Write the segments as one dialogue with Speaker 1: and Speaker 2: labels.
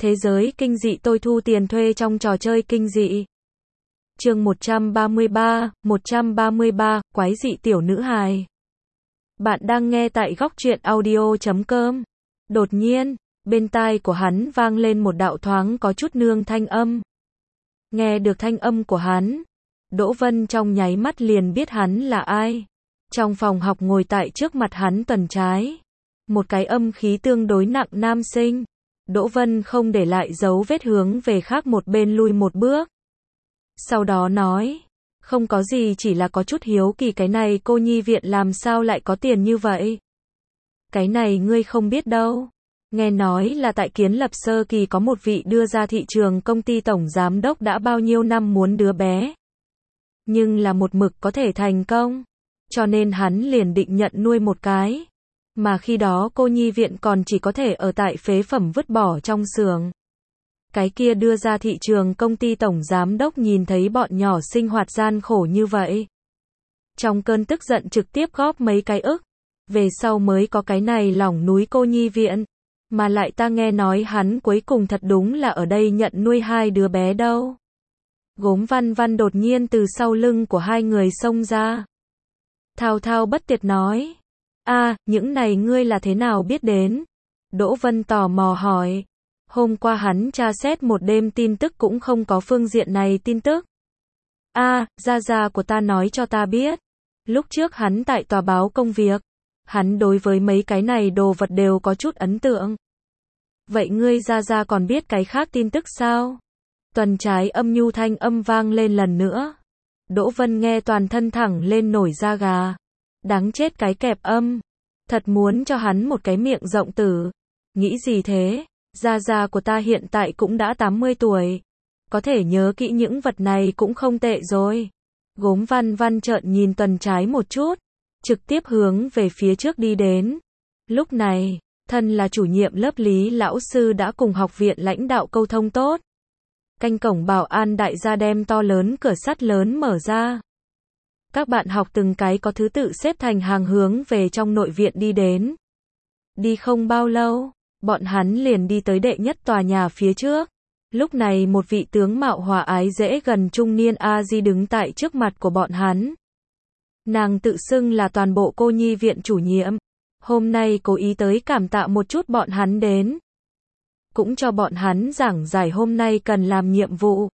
Speaker 1: Thế giới kinh dị tôi thu tiền thuê trong trò chơi kinh dị. Chương 133, quái dị tiểu nữ hài. Bạn đang nghe tại góc truyện audio.com. Đột nhiên, bên tai của hắn vang lên một đạo thoáng có chút nương thanh âm. Nghe được thanh âm của hắn, Đỗ Vân trong nháy mắt liền biết hắn là ai. Trong phòng học ngồi tại trước mặt hắn tuần trái. Một cái âm khí tương đối nặng nam sinh. Đỗ Vân không để lại dấu vết hướng về khác một bên lui một bước. Sau đó nói, không có gì, chỉ là có chút hiếu kỳ cái này cô nhi viện làm sao lại có tiền như vậy. Cái này ngươi không biết đâu. Nghe nói là tại kiến lập sơ kỳ có một vị đưa ra thị trường công ty tổng giám đốc đã bao nhiêu năm muốn đứa bé. Nhưng là một mực có thể thành công. Cho nên hắn liền định nhận nuôi một cái. Mà khi đó cô nhi viện còn chỉ có thể ở tại phế phẩm vứt bỏ trong xưởng. Cái kia đưa ra thị trường công ty tổng giám đốc nhìn thấy bọn nhỏ sinh hoạt gian khổ như vậy. Trong cơn tức giận trực tiếp góp mấy cái ức. Về sau mới có cái này lỏng núi cô nhi viện. Mà lại ta nghe nói hắn cuối cùng thật đúng là ở đây nhận nuôi hai đứa bé đâu. Gốm Văn Văn đột nhiên từ sau lưng của hai người xông ra. Thao thao bất tuyệt nói. Những này ngươi là thế nào biết đến? Đỗ Vân tò mò hỏi. Hôm qua hắn tra xét một đêm tin tức cũng không có phương diện này tin tức. Gia gia của ta nói cho ta biết. Lúc trước hắn tại tòa báo công việc. Hắn đối với mấy cái này đồ vật đều có chút ấn tượng. Vậy ngươi gia gia còn biết cái khác tin tức sao? Tuần trái âm nhu thanh âm vang lên lần nữa. Đỗ Vân nghe toàn thân thẳng lên nổi da gà. Đáng chết cái kẹp âm. Thật muốn cho hắn một cái miệng rộng tử. Nghĩ gì thế? Gia gia của ta hiện tại cũng đã 80 tuổi. Có thể nhớ kỹ những vật này cũng không tệ rồi. Gốm Văn Văn trợn nhìn tuần trái một chút. Trực tiếp hướng về phía trước đi đến. Lúc này, thân là chủ nhiệm lớp Lý lão sư đã cùng học viện lãnh đạo câu thông tốt. Canh cổng bảo an đại gia đem to lớn cửa sắt lớn mở ra. Các bạn học từng cái có thứ tự xếp thành hàng hướng về trong nội viện đi đến. Đi không bao lâu, bọn hắn liền đi tới đệ nhất tòa nhà phía trước. Lúc này một vị tướng mạo hòa ái dễ gần trung niên A-di đứng tại trước mặt của bọn hắn. Nàng tự xưng là toàn bộ cô nhi viện chủ nhiệm. Hôm nay cố ý tới cảm tạ một chút bọn hắn đến. Cũng cho bọn hắn giảng giải hôm nay cần làm nhiệm vụ.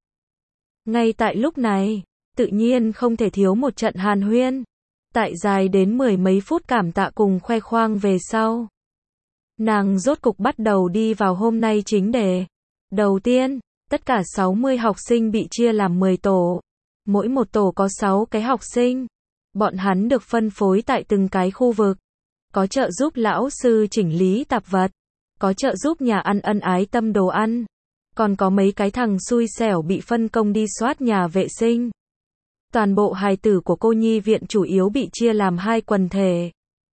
Speaker 1: Ngay tại lúc này, tự nhiên không thể thiếu một trận hàn huyên. Tại dài đến 10 mấy phút cảm tạ cùng khoe khoang về sau. Nàng rốt cục bắt đầu đi vào hôm nay chính đề. Đầu tiên, tất cả 60 học sinh bị chia làm 10 tổ. Mỗi một tổ có 6 cái học sinh. Bọn hắn được phân phối tại từng cái khu vực. Có trợ giúp lão sư chỉnh lý tạp vật. Có trợ giúp nhà ăn ân ái tâm đồ ăn. Còn có mấy cái thằng xui xẻo bị phân công đi soát nhà vệ sinh. Toàn bộ hài tử của cô nhi viện chủ yếu bị chia làm hai quần thể.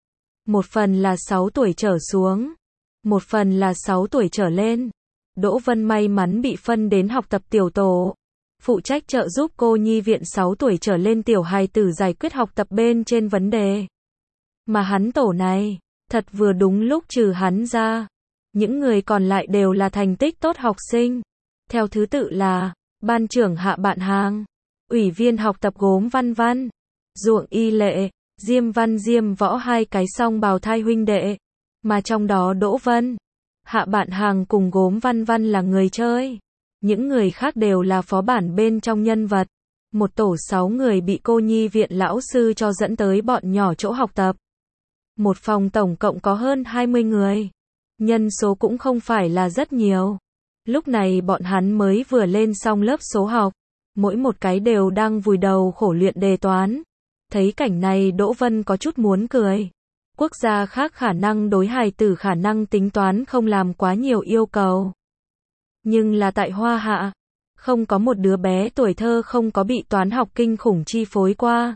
Speaker 1: Một phần là 6 tuổi trở xuống. Một phần là 6 tuổi trở lên. Đỗ Vân may mắn bị phân đến học tập tiểu tổ. Phụ trách trợ giúp cô nhi viện 6 tuổi trở lên tiểu hài tử giải quyết học tập bên trên vấn đề. Mà hắn tổ này, thật vừa đúng lúc trừ hắn ra. Những người còn lại đều là thành tích tốt học sinh. Theo thứ tự là, ban trưởng Hạ Bạn Hàng, ủy viên học tập Gốm Văn Văn, Ruộng Y Lệ, Diêm Văn Diêm Võ hai cái song bào thai huynh đệ. Mà trong đó Đỗ Vân, Hạ Bạn Hàng cùng Gốm Văn Văn là người chơi. Những người khác đều là phó bản bên trong nhân vật. Một tổ 6 người bị cô nhi viện lão sư cho dẫn tới bọn nhỏ chỗ học tập. Một phòng tổng cộng có hơn 20 người. Nhân số cũng không phải là rất nhiều. Lúc này bọn hắn mới vừa lên xong lớp số học. Mỗi một cái đều đang vùi đầu khổ luyện đề toán. Thấy cảnh này Đỗ Vân có chút muốn cười. Quốc gia khác khả năng đối hài tử khả năng tính toán không làm quá nhiều yêu cầu. Nhưng là tại Hoa Hạ, không có một đứa bé tuổi thơ không có bị toán học kinh khủng chi phối qua.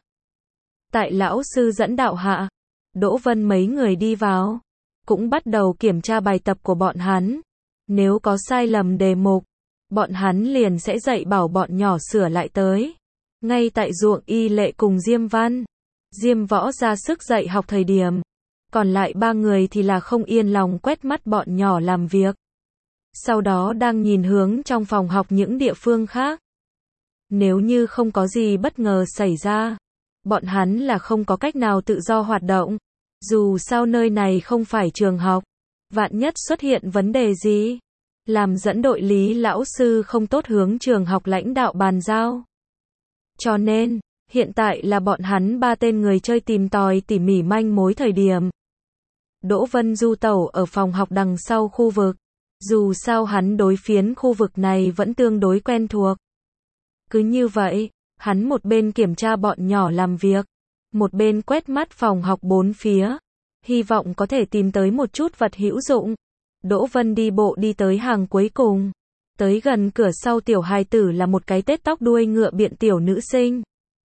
Speaker 1: Tại lão sư dẫn đạo hạ, Đỗ Vân mấy người đi vào, cũng bắt đầu kiểm tra bài tập của bọn hắn. Nếu có sai lầm đề mục, bọn hắn liền sẽ dạy bảo bọn nhỏ sửa lại tới. Ngay tại Ruộng Y Lệ cùng Diêm Văn, Diêm Võ ra sức dạy học thời điểm, còn lại 3 người thì là không yên lòng quét mắt bọn nhỏ làm việc. sau đó đang nhìn hướng trong phòng học những địa phương khác. Nếu như không có gì bất ngờ xảy ra, bọn hắn là không có cách nào tự do hoạt động. Dù sao nơi này không phải trường học, vạn nhất xuất hiện vấn đề gì, làm dẫn đội Lý lão sư không tốt hướng trường học lãnh đạo bàn giao. Cho nên, hiện tại là bọn hắn ba tên người chơi tìm tòi tỉ mỉ manh mối thời điểm. Đỗ Vân du tẩu ở phòng học đằng sau khu vực. Dù sao hắn đối phiến khu vực này vẫn tương đối quen thuộc. Cứ như vậy, hắn một bên kiểm tra bọn nhỏ làm việc, một bên quét mắt phòng học bốn phía, hy vọng có thể tìm tới một chút vật hữu dụng. Đỗ Vân đi bộ đi tới hàng cuối cùng. Tới gần cửa sau tiểu hài tử là một cái tết tóc đuôi ngựa biện tiểu nữ sinh.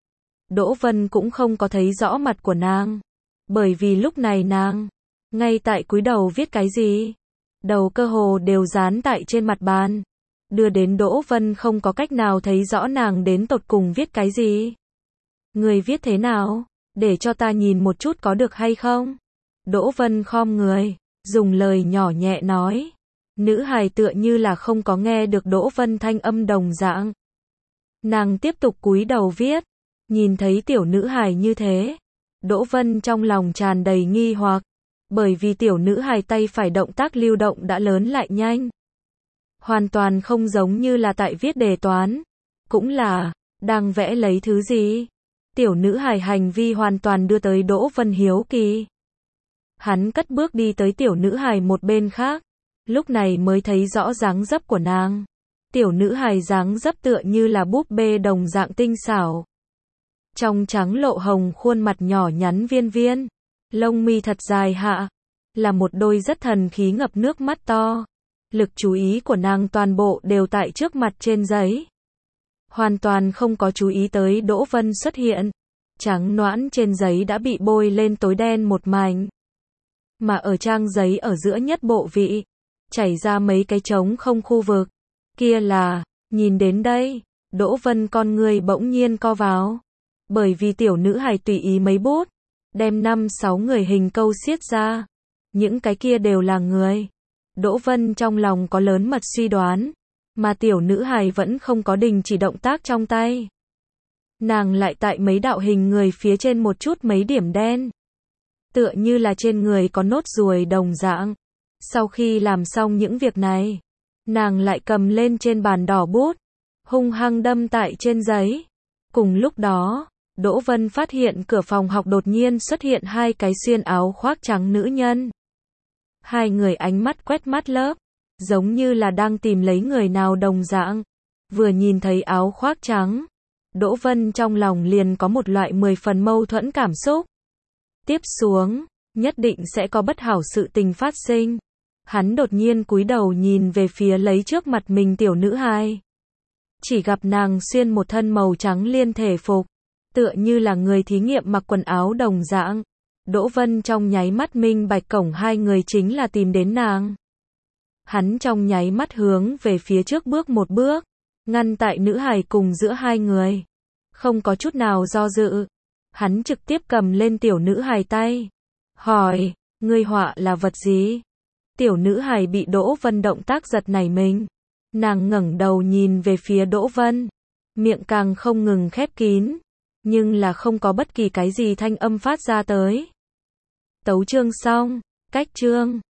Speaker 1: Đỗ Vân cũng không có thấy rõ mặt của nàng, bởi vì lúc này nàng ngay tại cúi đầu viết cái gì. Đầu cơ hồ đều dán tại trên mặt bàn, đưa đến Đỗ Vân không có cách nào thấy rõ nàng đến tột cùng viết cái gì. Người viết thế nào? Để cho ta nhìn một chút có được hay không? Đỗ Vân khom người, dùng lời nhỏ nhẹ nói. Nữ hài tựa như là không có nghe được Đỗ Vân thanh âm đồng dạng. Nàng tiếp tục cúi đầu viết, nhìn thấy tiểu nữ hài như thế, Đỗ Vân trong lòng tràn đầy nghi hoặc. Bởi vì tiểu nữ hài tay phải động tác lưu động đã lớn lại nhanh. Hoàn toàn không giống như là tại viết đề toán. Cũng là, đang vẽ lấy thứ gì. Tiểu nữ hài hành vi hoàn toàn đưa tới Đỗ Vân hiếu kỳ. Hắn cất bước đi tới tiểu nữ hài một bên khác. Lúc này mới thấy rõ dáng dấp của nàng. Tiểu nữ hài dáng dấp tựa như là búp bê đồng dạng tinh xảo. Trong trắng lộ hồng khuôn mặt nhỏ nhắn viên viên. Lông mi thật dài hạ, là một đôi rất thần khí ngập nước mắt to. Lực chú ý của nàng toàn bộ đều tại trước mặt trên giấy. Hoàn toàn không có chú ý tới Đỗ Vân xuất hiện. Trắng nõn trên giấy đã bị bôi lên tối đen một mảnh. Mà ở trang giấy ở giữa nhất bộ vị, chảy ra mấy cái trống không khu vực. Kia là, nhìn đến đây, Đỗ Vân con người bỗng nhiên co vào. Bởi vì tiểu nữ hài tùy ý mấy bút, đem 5-6 người hình câu xiết ra. Những cái kia đều là người. Đỗ Vân trong lòng có lớn mật suy đoán, mà tiểu nữ hài vẫn không có đình chỉ động tác trong tay. Nàng lại tại mấy đạo hình người phía trên một chút mấy điểm đen. Tựa như là trên người có nốt ruồi đồng dạng. Sau khi làm xong những việc này, nàng lại cầm lên trên bàn đỏ bút, hung hăng đâm tại trên giấy. Cùng lúc đó, Đỗ Vân phát hiện cửa phòng học đột nhiên xuất hiện hai cái xuyên áo khoác trắng nữ nhân. Hai người ánh mắt quét mắt lớp, giống như là đang tìm lấy người nào đồng dạng. Vừa nhìn thấy áo khoác trắng, Đỗ Vân trong lòng liền có một loại 10 phần mâu thuẫn cảm xúc. Tiếp xuống, nhất định sẽ có bất hảo sự tình phát sinh. Hắn đột nhiên cúi đầu nhìn về phía lấy trước mặt mình tiểu nữ hài. Chỉ gặp nàng xuyên một thân màu trắng liên thể phục, tựa như là người thí nghiệm mặc quần áo đồng dạng. Đỗ Vân trong nháy mắt minh bạch cổng hai người chính là tìm đến nàng. Hắn trong nháy mắt hướng về phía trước bước một bước, ngăn tại nữ hài cùng giữa hai người. Không có chút nào do dự, hắn trực tiếp cầm lên tiểu nữ hài tay. Hỏi, ngươi họa là vật gì? Tiểu nữ hài bị Đỗ Vân động tác giật nảy mình. Nàng ngẩng đầu nhìn về phía Đỗ Vân, miệng càng không ngừng khép kín, nhưng là không có bất kỳ cái gì thanh âm phát ra tới. Tấu chương xong, cách chương.